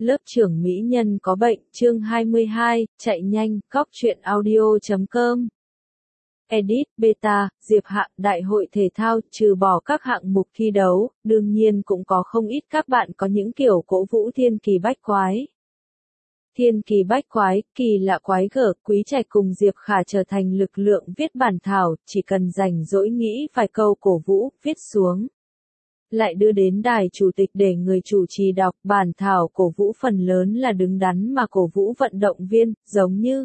Lớp trưởng mỹ nhân có bệnh, chương 22, chạy nhanh, góc truyện audio.com. Edit, Beta, Diệp Hạ, Đại hội thể thao, trừ bỏ các hạng mục thi đấu, đương nhiên cũng có không ít các bạn có những kiểu cổ vũ thiên kỳ bách quái. Thiên kỳ bách quái, kỳ lạ quái gở, Quý Trạch cùng Diệp Khả trở thành lực lượng viết bản thảo, chỉ cần rảnh rỗi nghĩ vài câu cổ vũ, viết xuống. Lại đưa đến đài chủ tịch để người chủ trì đọc bản thảo cổ vũ, phần lớn là đứng đắn mà cổ vũ vận động viên, giống như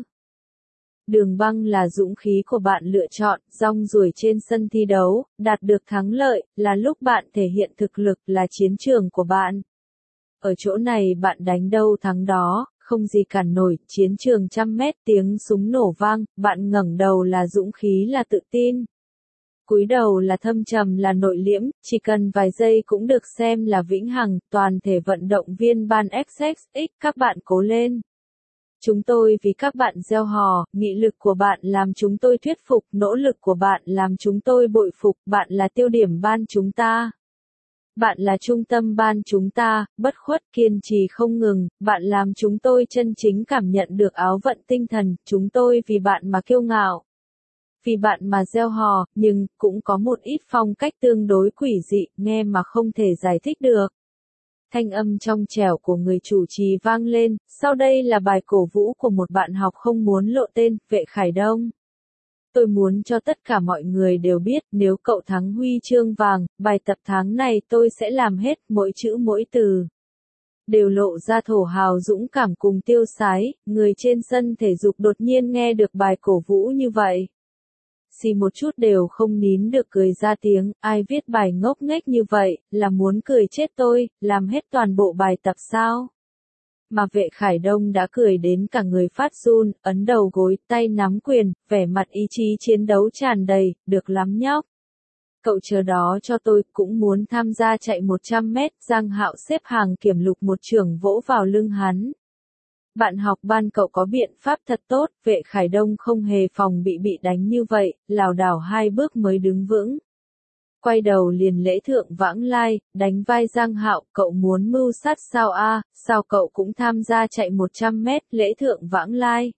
Đường Băng là dũng khí của bạn lựa chọn, rong ruổi trên sân thi đấu, đạt được thắng lợi, là lúc bạn thể hiện thực lực, là chiến trường của bạn. Ở chỗ này bạn đánh đâu thắng đó, không gì cản nổi, chiến trường 100 mét tiếng súng nổ vang, bạn ngẩng đầu là dũng khí, là tự tin. Cúi đầu là thâm trầm, là nội liễm, chỉ cần vài giây cũng được xem là vĩnh hằng. Toàn thể vận động viên ban XXX, các bạn cố lên. Chúng tôi vì các bạn gieo hò, nghị lực của bạn làm chúng tôi thuyết phục, nỗ lực của bạn làm chúng tôi bội phục, bạn là tiêu điểm ban chúng ta. Bạn là trung tâm ban chúng ta, bất khuất kiên trì không ngừng, bạn làm chúng tôi chân chính cảm nhận được áo vận tinh thần, chúng tôi vì bạn mà kiêu ngạo. Vì bạn mà gieo hò, nhưng cũng có một ít phong cách tương đối quỷ dị, nghe mà không thể giải thích được. Thanh âm trong trẻo của người chủ trì vang lên, sau đây là bài cổ vũ của một bạn học không muốn lộ tên, Vệ Khải Đông. Tôi muốn cho tất cả mọi người đều biết, nếu cậu thắng huy chương vàng, bài tập tháng này tôi sẽ làm hết, mỗi chữ mỗi từ đều lộ ra thổ hào dũng cảm cùng tiêu sái. Người trên sân thể dục đột nhiên nghe được bài cổ vũ như vậy, xì một chút đều không nín được cười ra tiếng, ai viết bài ngốc nghếch như vậy, là muốn cười chết tôi, làm hết toàn bộ bài tập sao? Mà Vệ Khải Đông đã cười đến cả người phát run, ấn đầu gối, tay nắm quyền, vẻ mặt ý chí chiến đấu tràn đầy, được lắm nhóc. Cậu chờ đó cho tôi, cũng muốn tham gia chạy 100 mét, Giang Hạo xếp hàng kiểm lục một chưởng vỗ vào lưng hắn. Bạn học ban cậu có biện pháp thật tốt, Vệ Khải Đông không hề phòng bị đánh như vậy, lảo đảo 2 bước mới đứng vững. Quay đầu liền lễ thượng vãng lai, đánh vai Giang Hạo, cậu muốn mưu sát sao a? Sao cậu cũng tham gia chạy 100 mét, lễ thượng vãng lai.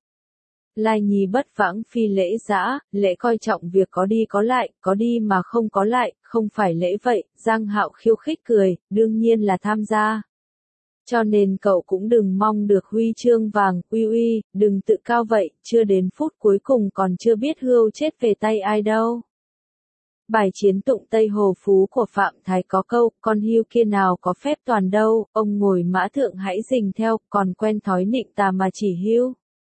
Lai nhi bất vãng phi lễ dã, lễ coi trọng việc có đi có lại, có đi mà không có lại, không phải lễ vậy, Giang Hạo khiêu khích cười, đương nhiên là tham gia. Cho nên cậu cũng đừng mong được huy chương vàng, uy, đừng tự cao vậy, chưa đến phút cuối cùng còn chưa biết hươu chết về tay ai đâu. Bài chiến tụng Tây Hồ Phú của Phạm Thái có câu, con hươu kia nào có phép toàn đâu, ông ngồi mã thượng hãy rình theo, còn quen thói nịnh tà mà chỉ hươu.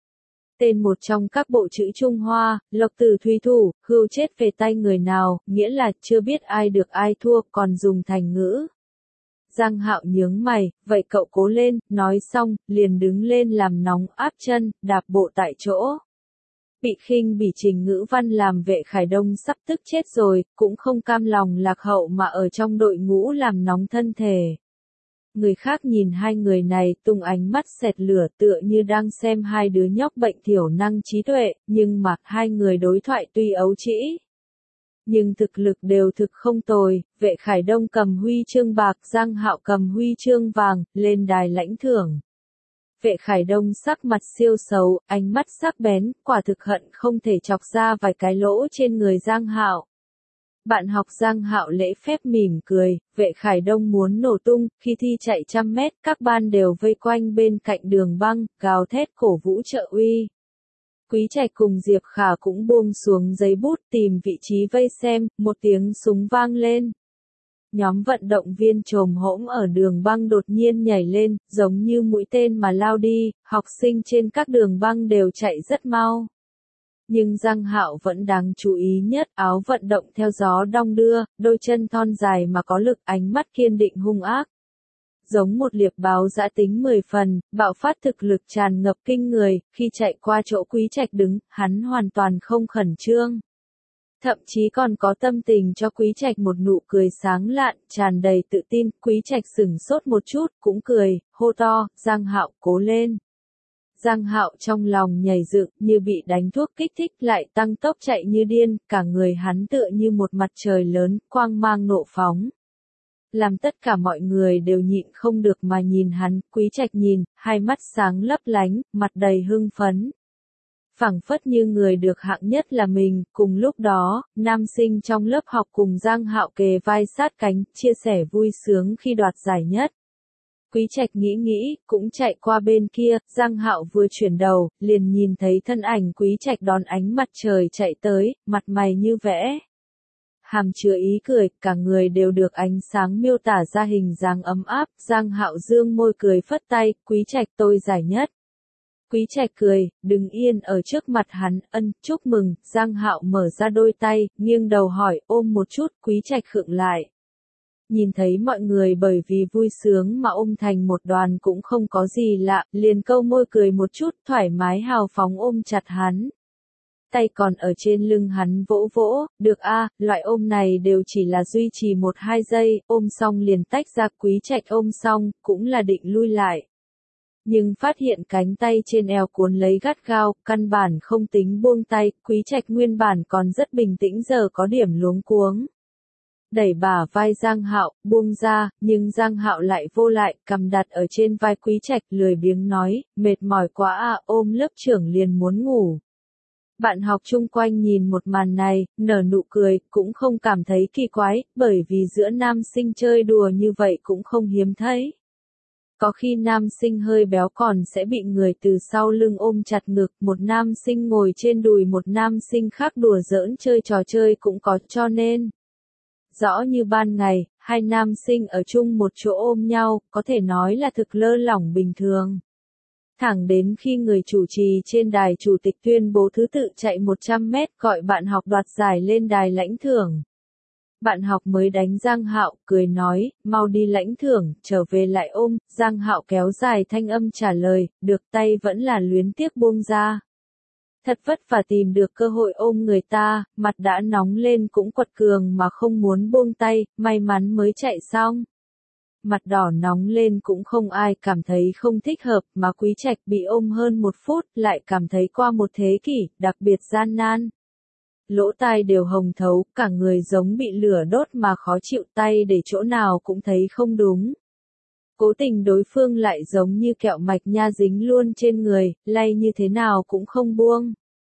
Tên một trong các bộ chữ Trung Hoa, Lộc Tử Thủy Thủ, hươu chết về tay người nào, nghĩa là chưa biết ai được ai thua, còn dùng thành ngữ. Giang Hạo nhướng mày, vậy cậu cố lên, nói xong, liền đứng lên làm nóng áp chân, đạp bộ tại chỗ. Bị khinh bỉ Trình Ngữ Văn làm Vệ Khải Đông sắp tức chết rồi, cũng không cam lòng lạc hậu mà ở trong đội ngũ làm nóng thân thể. Người khác nhìn hai người này tung ánh mắt xẹt lửa tựa như đang xem hai đứa nhóc bệnh thiểu năng trí tuệ, nhưng mà hai người đối thoại tuy ấu trĩ, nhưng thực lực đều thực không tồi. Vệ Khải Đông cầm huy chương bạc, Giang Hạo cầm huy chương vàng, lên đài lãnh thưởng. Vệ Khải Đông sắc mặt siêu xấu, ánh mắt sắc bén, quả thực hận không thể chọc ra vài cái lỗ trên người Giang Hạo. Bạn học Giang Hạo lễ phép mỉm cười, Vệ Khải Đông muốn nổ tung, khi thi chạy 100 mét, các ban đều vây quanh bên cạnh Đường Băng, gào thét cổ vũ trợ uy. Quý Trạch cùng Diệp Khả cũng buông xuống giấy bút tìm vị trí vây xem, một tiếng súng vang lên. Nhóm vận động viên chồm hỗn ở Đường Băng đột nhiên nhảy lên, giống như mũi tên mà lao đi, học sinh trên các đường băng đều chạy rất mau. Nhưng Giang Hạo vẫn đáng chú ý nhất, áo vận động theo gió đong đưa, đôi chân thon dài mà có lực, ánh mắt kiên định hung ác. Giống một liệp báo dã tính 10 phần, bạo phát thực lực tràn ngập kinh người, khi chạy qua chỗ Quý Trạch đứng, hắn hoàn toàn không khẩn trương. Thậm chí còn có tâm tình cho Quý Trạch một nụ cười sáng lạn, tràn đầy tự tin. Quý Trạch sửng sốt một chút, cũng cười, hô to, Giang Hạo cố lên. Giang Hạo trong lòng nhảy dựng, như bị đánh thuốc kích thích, lại tăng tốc chạy như điên, cả người hắn tựa như một mặt trời lớn, quang mang nộ phóng. làm tất cả mọi người đều nhịn không được mà nhìn hắn. Quý Trạch nhìn, hai mắt sáng lấp lánh, mặt đầy hưng phấn. Phảng phất như người được hạng nhất là mình. Cùng lúc đó, nam sinh trong lớp học cùng Giang Hạo kề vai sát cánh, chia sẻ vui sướng khi đoạt giải nhất. Quý Trạch nghĩ, cũng chạy qua bên kia. Giang Hạo vừa chuyển đầu, liền nhìn thấy thân ảnh Quý Trạch đón ánh mặt trời chạy tới, mặt mày như vẽ. Hàm chứa ý cười, cả người đều được ánh sáng miêu tả ra hình dáng ấm áp. Giang Hạo dương môi cười phất tay, Quý Trạch tôi giải nhất. Quý Trạch cười, đứng yên ở trước mặt hắn, chúc mừng. Giang Hạo mở ra đôi tay, nghiêng đầu hỏi, ôm một chút. Quý Trạch khựng lại. Nhìn thấy mọi người bởi vì vui sướng mà ôm thành một đoàn cũng không có gì lạ, liền câu môi cười một chút, thoải mái hào phóng ôm chặt hắn. Tay còn ở trên lưng hắn vỗ vỗ, được a, loại ôm này đều chỉ là duy trì 1-2 giây, ôm xong liền tách ra. Quý Trạch ôm xong, cũng là định lui lại. Nhưng phát hiện cánh tay trên eo cuốn lấy gắt gao, căn bản không tính buông tay. Quý Trạch nguyên bản còn rất bình tĩnh giờ có điểm luống cuống. Đẩy bả vai Giang Hạo, buông ra, nhưng Giang Hạo lại vô lại, cầm đặt ở trên vai Quý Trạch, lười biếng nói, mệt mỏi quá à, ôm lớp trưởng liền muốn ngủ. Bạn học chung quanh nhìn một màn này, nở nụ cười, cũng không cảm thấy kỳ quái, bởi vì giữa nam sinh chơi đùa như vậy cũng không hiếm thấy. Có khi nam sinh hơi béo còn sẽ bị người từ sau lưng ôm chặt ngực, một nam sinh ngồi trên đùi một nam sinh khác đùa giỡn chơi trò chơi cũng có, cho nên. Rõ như ban ngày, hai nam sinh ở chung một chỗ ôm nhau, có thể nói là thực lơ lỏng bình thường. Thẳng đến khi người chủ trì trên đài chủ tịch tuyên bố thứ tự chạy 100 mét gọi bạn học đoạt giải lên đài lãnh thưởng. Bạn học mới đánh Giang Hạo, cười nói, mau đi lãnh thưởng, trở về lại ôm. Giang Hạo kéo dài thanh âm trả lời, được, tay vẫn là luyến tiếc buông ra. Thật vất vả tìm được cơ hội ôm người ta, mặt đã nóng lên cũng quật cường mà không muốn buông tay, may mắn mới chạy xong. Mặt đỏ nóng lên cũng không ai cảm thấy không thích hợp, mà Quý Trạch bị ôm hơn 1 phút lại cảm thấy qua một thế kỷ, đặc biệt gian nan. Lỗ tai đều hồng thấu, cả người giống bị lửa đốt mà khó chịu, tay để chỗ nào cũng thấy không đúng. Cố tình đối phương lại giống như kẹo mạch nha dính luôn trên người, lay như thế nào cũng không buông.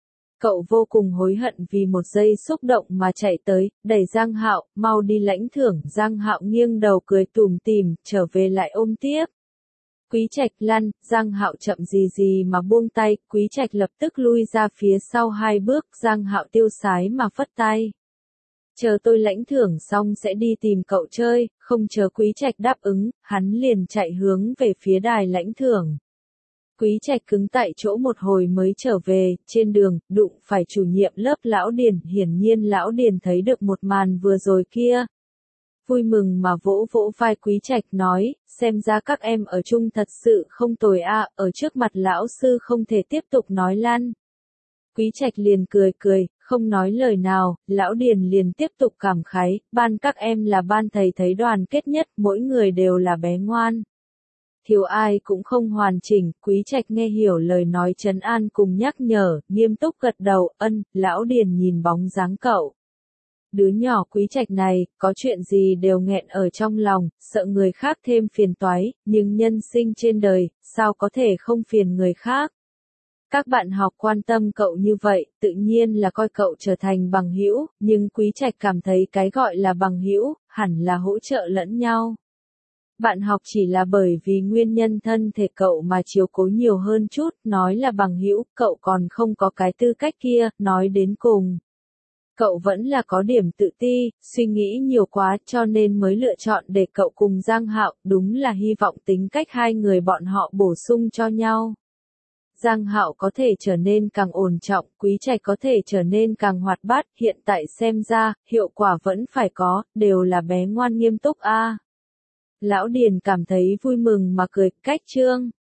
Cậu vô cùng hối hận vì một giây xúc động mà chạy tới, đẩy Giang Hạo, mau đi lãnh thưởng. Giang Hạo nghiêng đầu cười tủm tỉm, trở về lại ôm tiếp. Quý Trạch lăn, Giang Hạo chậm gì mà buông tay, Quý Trạch lập tức lui ra phía sau 2 bước, Giang Hạo tiêu sái mà phất tay. Chờ tôi lãnh thưởng xong sẽ đi tìm cậu chơi, không chờ Quý Trạch đáp ứng, hắn liền chạy hướng về phía đài lãnh thưởng. Quý Trạch cứng tại chỗ một hồi mới trở về, trên đường, đụng phải chủ nhiệm lớp Lão Điền, hiển nhiên Lão Điền thấy được một màn vừa rồi kia. Vui mừng mà vỗ vỗ vai Quý Trạch nói, xem ra các em ở chung thật sự không tồi a, ở trước mặt lão sư không thể tiếp tục nói lăn. Quý Trạch liền cười, không nói lời nào. Lão Điền liền tiếp tục cảm khái, ban các em là ban thầy thấy đoàn kết nhất, mỗi người đều là bé ngoan. Thiếu ai cũng không hoàn chỉnh. Quý Trạch nghe hiểu lời nói trấn an cùng nhắc nhở, nghiêm túc gật đầu, Lão Điền nhìn bóng dáng cậu. Đứa nhỏ Quý Trạch này, có chuyện gì đều nghẹn ở trong lòng, sợ người khác thêm phiền toái, nhưng nhân sinh trên đời, sao có thể không phiền người khác. Các bạn học quan tâm cậu như vậy, tự nhiên là coi cậu trở thành bằng hữu, nhưng Quý Trạch cảm thấy cái gọi là bằng hữu, hẳn là hỗ trợ lẫn nhau. Bạn học chỉ là bởi vì nguyên nhân thân thể cậu mà chiếu cố nhiều hơn chút, nói là bằng hữu, cậu còn không có cái tư cách kia, nói đến cùng. Cậu vẫn là có điểm tự ti, suy nghĩ nhiều quá cho nên mới lựa chọn để cậu cùng Giang Hạo, đúng là hy vọng tính cách hai người bọn họ bổ sung cho nhau. Giang Hạo có thể trở nên càng ổn trọng, Quý Trạch có thể trở nên càng hoạt bát, hiện tại xem ra, hiệu quả vẫn phải có, đều là bé ngoan nghiêm túc a. Lão Điền cảm thấy vui mừng mà cười, cách chương.